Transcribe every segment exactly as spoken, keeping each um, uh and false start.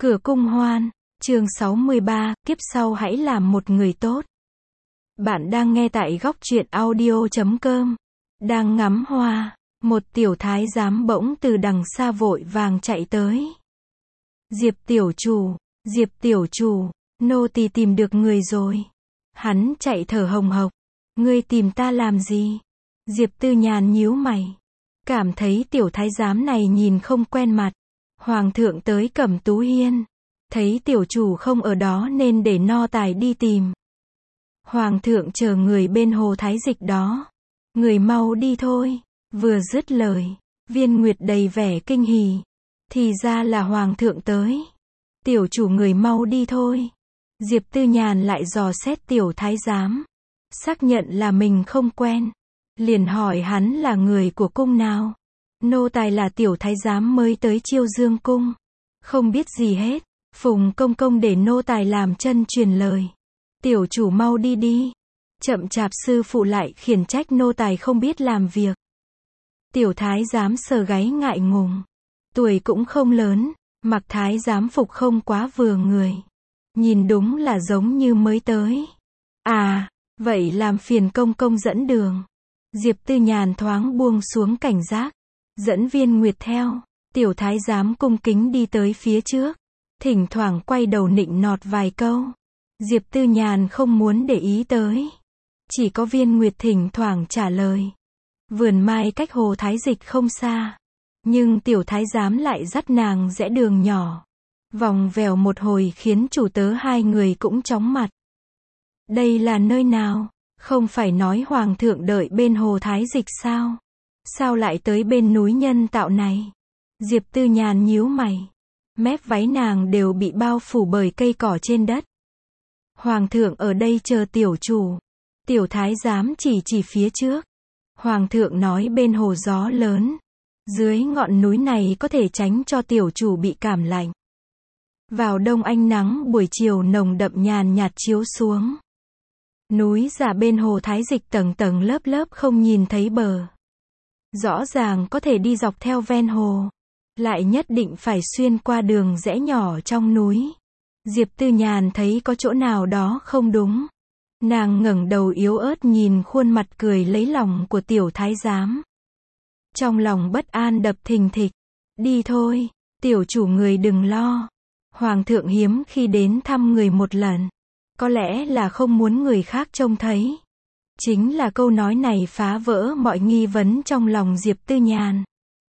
Cửa cung hoan, chương sáu mươi ba, kiếp sau hãy làm một người tốt. Bạn đang nghe tại góc truyện audio chấm com. Đang ngắm hoa, một tiểu thái giám bỗng từ đằng xa vội vàng chạy tới. Diệp tiểu chủ, Diệp tiểu chủ, nô tỳ tìm được người rồi. Hắn chạy thở hồng hộc. Ngươi tìm ta làm gì? Diệp Tư Nhàn nhíu mày. Cảm thấy tiểu thái giám này nhìn không quen mặt. Hoàng thượng tới Cẩm Tú Hiên. Thấy tiểu chủ không ở đó nên để no tài đi tìm. Hoàng thượng chờ người bên hồ thái dịch đó. Người mau đi thôi. Vừa dứt lời, Viên Nguyệt đầy vẻ kinh hỉ. Thì ra là hoàng thượng tới. Tiểu chủ người mau đi thôi. Diệp Tư Nhàn lại dò xét tiểu thái giám. Xác nhận là mình không quen. Liền hỏi hắn là người của cung nào. Nô tài là tiểu thái giám mới tới Chiêu Dương cung. Không biết gì hết. Phùng công công để nô tài làm chân truyền lời. Tiểu chủ mau đi đi. Chậm chạp sư phụ lại khiển trách nô tài không biết làm việc. Tiểu thái giám sờ gáy ngại ngùng. Tuổi cũng không lớn, mặc thái giám phục không quá vừa người. Nhìn đúng là giống như mới tới. À, vậy làm phiền công công dẫn đường. Diệp Tư Nhàn thoáng buông xuống cảnh giác. Dẫn Viên Nguyệt theo. Tiểu thái giám cung kính đi tới phía trước. Thỉnh thoảng quay đầu nịnh nọt vài câu. Diệp Tư Nhàn không muốn để ý tới. Chỉ có Viên Nguyệt thỉnh thoảng trả lời. Vườn mai cách hồ thái dịch không xa. Nhưng tiểu thái giám lại dắt nàng rẽ đường nhỏ. Vòng vèo một hồi khiến chủ tớ hai người cũng chóng mặt. Đây là nơi nào? Không phải nói hoàng thượng đợi bên hồ thái dịch sao? Sao lại tới bên núi nhân tạo này? Diệp Tư Nhàn nhíu mày. Mép váy nàng đều bị bao phủ bởi cây cỏ trên đất. Hoàng thượng ở đây chờ tiểu chủ. Tiểu thái giám chỉ chỉ phía trước. Hoàng thượng nói bên hồ gió lớn. Dưới ngọn núi này có thể tránh cho tiểu chủ bị cảm lạnh. Vào đông ánh nắng buổi chiều nồng đậm nhàn nhạt chiếu xuống. Núi giả bên hồ thái dịch tầng tầng lớp lớp không nhìn thấy bờ. Rõ ràng có thể đi dọc theo ven hồ. Lại nhất định phải xuyên qua đường rẽ nhỏ trong núi. Diệp Tư Nhàn thấy có chỗ nào đó không đúng. Nàng ngẩng đầu yếu ớt nhìn khuôn mặt cười lấy lòng của tiểu thái giám. Trong lòng bất an đập thình thịch. Đi thôi, tiểu chủ người đừng lo. Hoàng thượng hiếm khi đến thăm người một lần. Có lẽ là không muốn người khác trông thấy. Chính là câu nói này phá vỡ mọi nghi vấn trong lòng Diệp Tư Nhàn.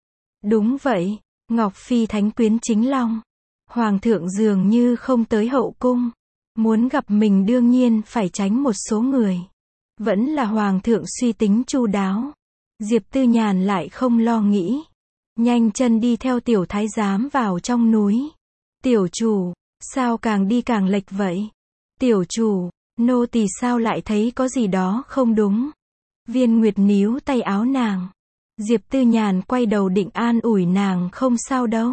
Đúng vậy, Ngọc Phi thánh quyến chính long. Hoàng thượng dường như không tới hậu cung. Muốn gặp mình đương nhiên phải tránh một số người. Vẫn là hoàng thượng suy tính chu đáo. Diệp Tư Nhàn lại không lo nghĩ. Nhanh chân đi theo tiểu thái giám vào trong núi. Tiểu chủ, sao càng đi càng lệch vậy? Tiểu chủ, nô tỳ sao lại thấy có gì đó không đúng? Viên Nguyệt níu tay áo nàng. Diệp Tư Nhàn quay đầu định an ủi nàng không sao đâu.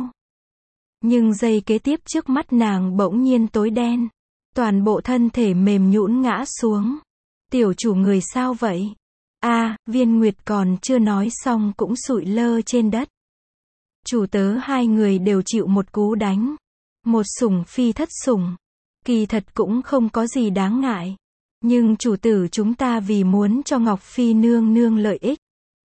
Nhưng giây kế tiếp trước mắt nàng bỗng nhiên tối đen. Toàn bộ thân thể mềm nhũn ngã xuống. Tiểu chủ người sao vậy? A, à, Viên Nguyệt còn chưa nói xong cũng sụi lơ trên đất. Chủ tớ hai người đều chịu một cú đánh. Một sủng phi thất sủng. Kỳ thật cũng không có gì đáng ngại. Nhưng chủ tử chúng ta vì muốn cho Ngọc Phi nương nương lợi ích.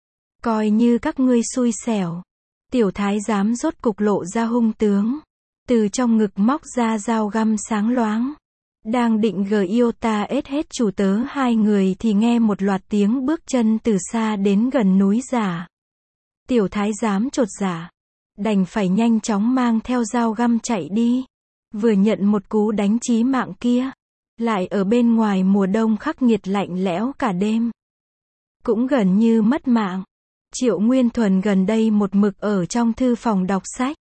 Coi như các ngươi xui xẻo. Tiểu thái giám rốt cục lộ ra hung tướng. Từ trong ngực móc ra dao găm sáng loáng. Đang định gờ yêu ta ết hết chủ tớ hai người thì nghe một loạt tiếng bước chân từ xa đến gần núi giả. Tiểu thái giám chột dạ. Đành phải nhanh chóng mang theo dao găm chạy đi. Vừa nhận một cú đánh chí mạng kia. Lại ở bên ngoài mùa đông khắc nghiệt lạnh lẽo cả đêm. Cũng gần như mất mạng. Triệu Nguyên Thuần gần đây một mực ở trong thư phòng đọc sách.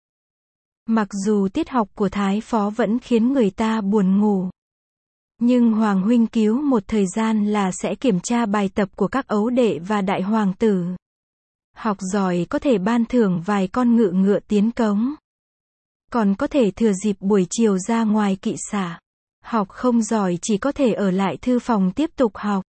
Mặc dù tiết học của Thái Phó vẫn khiến người ta buồn ngủ. Nhưng Hoàng huynh cứu một thời gian là sẽ kiểm tra bài tập của các ấu đệ và đại hoàng tử. Học giỏi có thể ban thưởng vài con ngựa ngựa tiến cống. Còn có thể thừa dịp buổi chiều ra ngoài kỵ xả. Học không giỏi chỉ có thể ở lại thư phòng tiếp tục học.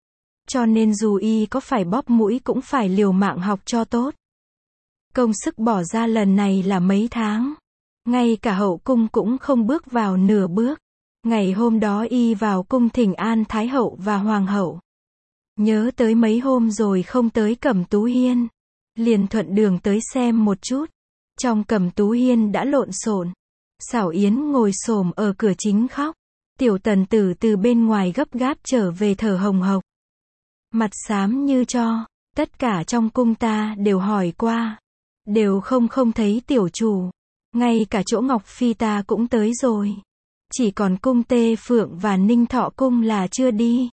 Cho nên dù y có phải bóp mũi cũng phải liều mạng học cho tốt. Công sức bỏ ra lần này là mấy tháng. ngay cả hậu cung cũng không bước vào nửa bước. Ngày hôm đó y vào cung thỉnh an Thái hậu và Hoàng hậu. Nhớ tới mấy hôm rồi không tới Cẩm Tú Hiên. Liền thuận đường tới xem một chút. Trong Cẩm Tú Hiên đã lộn xộn. Xảo Yến ngồi xổm ở cửa chính khóc. Tiểu Tần Tử từ bên ngoài gấp gáp trở về thở hồng hộc. Mặt xám như tro. Tất cả trong cung ta đều hỏi qua. Đều không không thấy tiểu chủ. Ngay cả chỗ Ngọc Phi ta cũng tới rồi. Chỉ còn cung Tê Phượng và Ninh Thọ cung là chưa đi.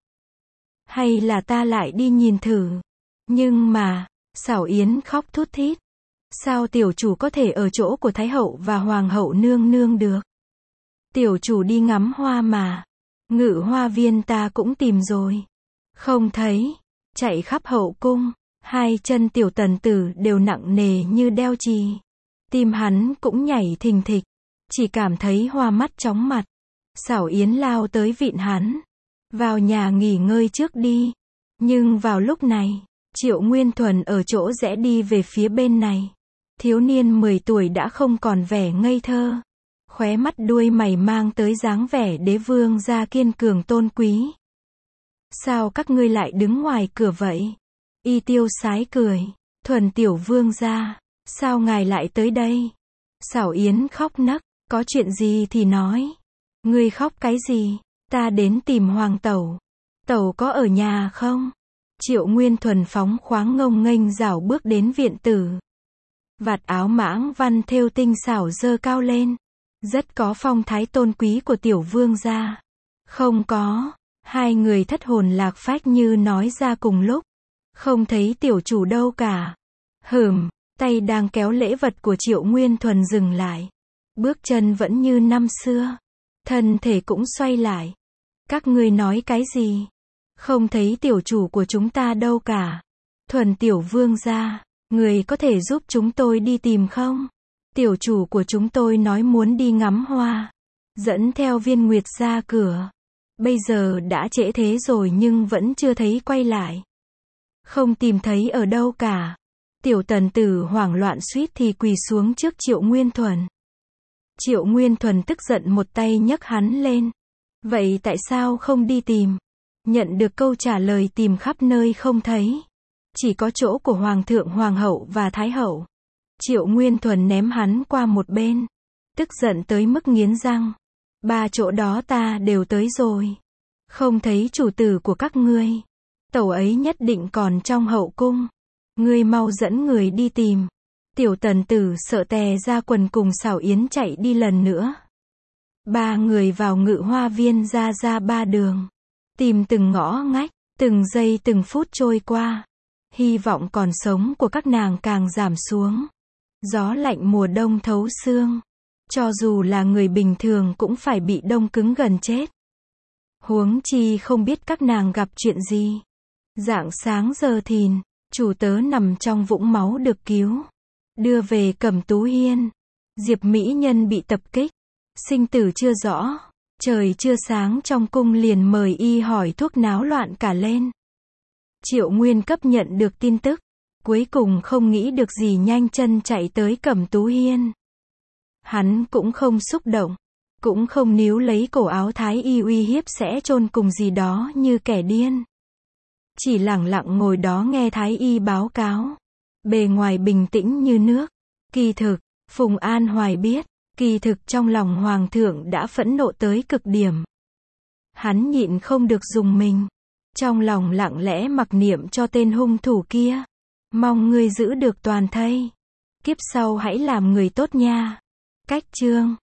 Hay là ta lại đi nhìn thử. Nhưng mà, Xảo Yến khóc thút thít. Sao tiểu chủ có thể ở chỗ của Thái hậu và Hoàng hậu nương nương được? Tiểu chủ đi ngắm hoa mà. Ngự hoa viên ta cũng tìm rồi. Không thấy. Chạy khắp hậu cung. Hai chân tiểu Tần Tử đều nặng nề như đeo chì. Tim hắn cũng nhảy thình thịch. Chỉ cảm thấy hoa mắt chóng mặt. Xảo Yến lao tới vịn hắn. Vào nhà nghỉ ngơi trước đi. Nhưng vào lúc này, Triệu Nguyên Thuần ở chỗ rẽ đi về phía bên này. Thiếu niên mười tuổi đã không còn vẻ ngây thơ. Khóe mắt đuôi mày mang tới dáng vẻ đế vương gia kiên cường tôn quý. Sao các ngươi lại đứng ngoài cửa vậy? Y tiêu sái cười. Thuần tiểu vương gia, sao ngài lại tới đây? Xảo Yến khóc nấc. Có chuyện gì thì nói. Ngươi khóc cái gì? Ta đến tìm Hoàng tẩu. Tẩu có ở nhà không? Triệu Nguyên Thuần phóng khoáng ngông nghênh rảo bước đến viện tử. Vạt áo mãng văn thêu tinh xảo dơ cao lên. Rất có phong thái tôn quý của tiểu vương gia. Không có. Hai người thất hồn lạc phách như nói ra cùng lúc. Không thấy tiểu chủ đâu cả. Hừm, tay đang kéo lễ vật của Triệu Nguyên Thuần dừng lại. Bước chân vẫn như năm xưa. Thân thể cũng xoay lại. Các ngươi nói cái gì? Không thấy tiểu chủ của chúng ta đâu cả. Thuần tiểu vương gia, người có thể giúp chúng tôi đi tìm không? Tiểu chủ của chúng tôi nói muốn đi ngắm hoa. Dẫn theo Viên Nguyệt ra cửa. Bây giờ đã trễ thế rồi nhưng vẫn chưa thấy quay lại. Không tìm thấy ở đâu cả. Tiểu Tần Tử hoảng loạn suýt thì quỳ xuống trước Triệu Nguyên Thuần. Triệu Nguyên Thuần tức giận một tay nhấc hắn lên. Vậy tại sao không đi tìm? Nhận được câu trả lời tìm khắp nơi không thấy. Chỉ có chỗ của Hoàng thượng Hoàng hậu và Thái hậu. Triệu Nguyên Thuần ném hắn qua một bên. Tức giận tới mức nghiến răng. Ba chỗ đó ta đều tới rồi. Không thấy chủ tử của các ngươi. Tẩu ấy nhất định còn trong hậu cung. Ngươi mau dẫn người đi tìm. Tiểu Tần Tử sợ tè ra quần cùng Xảo Yến chạy đi lần nữa. Ba người vào Ngự Hoa Viên ra ra ba đường. Tìm từng ngõ ngách, từng giây từng phút trôi qua. Hy vọng còn sống của các nàng càng giảm xuống. Gió lạnh mùa đông thấu xương. Cho dù là người bình thường cũng phải bị đông cứng gần chết. Huống chi không biết các nàng gặp chuyện gì. Rạng sáng giờ thìn, chủ tớ nằm trong vũng máu được cứu. Đưa về Cẩm Tú Hiên. Diệp mỹ nhân bị tập kích. Sinh tử chưa rõ. Trời chưa sáng trong cung liền mời y hỏi thuốc náo loạn cả lên. Triệu Nguyên Cấp nhận được tin tức. Cuối cùng không nghĩ được gì nhanh chân chạy tới Cẩm Tú Hiên. Hắn cũng không xúc động. Cũng không níu lấy cổ áo Thái y uy hiếp sẽ chôn cùng gì đó như kẻ điên. Chỉ lẳng lặng ngồi đó nghe Thái y báo cáo. Bề ngoài bình tĩnh như nước. Kỳ thực, Phùng An Hoài biết. Kỳ thực trong lòng Hoàng thượng đã phẫn nộ tới cực điểm. Hắn nhịn không được dùng mình. Trong lòng lặng lẽ mặc niệm cho tên hung thủ kia. Mong ngươi giữ được toàn thây. Kiếp sau hãy làm người tốt nha. Cách chương